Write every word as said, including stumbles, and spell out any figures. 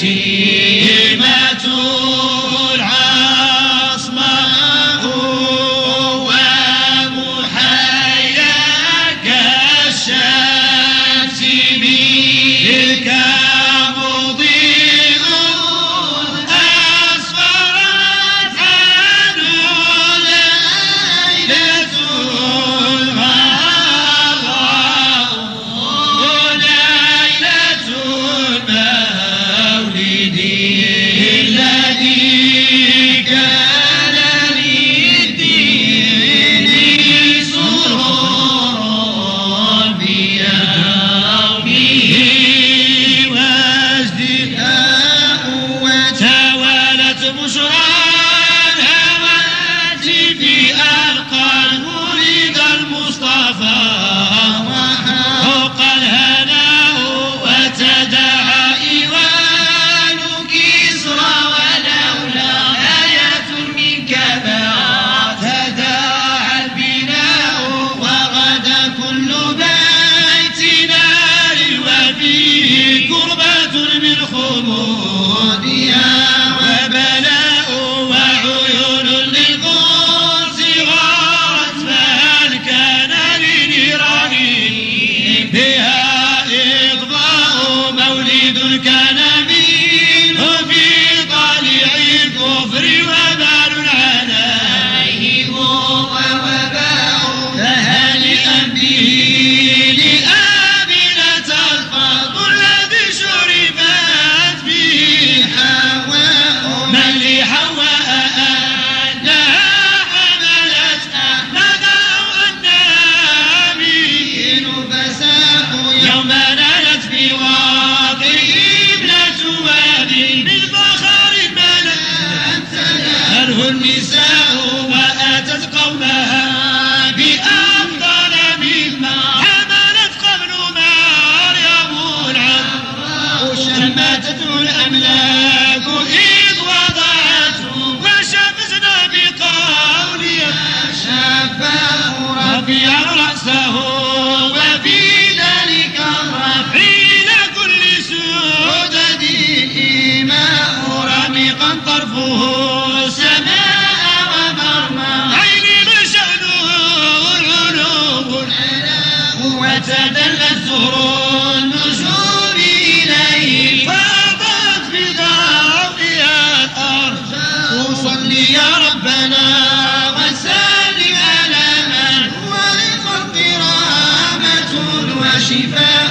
شيمة العصماء ومحيا كالشمس منك مضيء أسفرت عنه ليلة الغراء وليلة المولد الذي كان للدين سرورا بيومه وازدهاء وتوالت بشرى الهواتف ألقى المولد المصطفى فوق الهناء وتداعى إيوان كسرى ولولا آية منك ما تداعى البناء وغدا كل بيت نار وفيه كربة من خمودها وبلاء وعيون للقدس غارت فهل كان لنيران بها إضواء مولد كان منه في طالع الكفر وبال عليه ووباء فهنئا به لآمنة الفضل الذي شربت به حواء من لحواء أنها حملت أحمدا وأنها من فساء يوم نالت بواطئ ابنة واد بالفخر ملأت له النساء وأتت قومها بأفضل مما حملت قبل مريم العذراء شمتته الأملاك إذ وضعته وشمسنا بقولها شفاه ربيع رأسه وفي ذلك الرفع لكل سودة إيماء رميقا طرفه سماء ومرمى عين شأنه العلوم العلاء وتدلت زهر النجوم إليه فاضت بضوئها الأرض وصلي يا ربنا وسلم على من هو للخلق رحمة وشفاء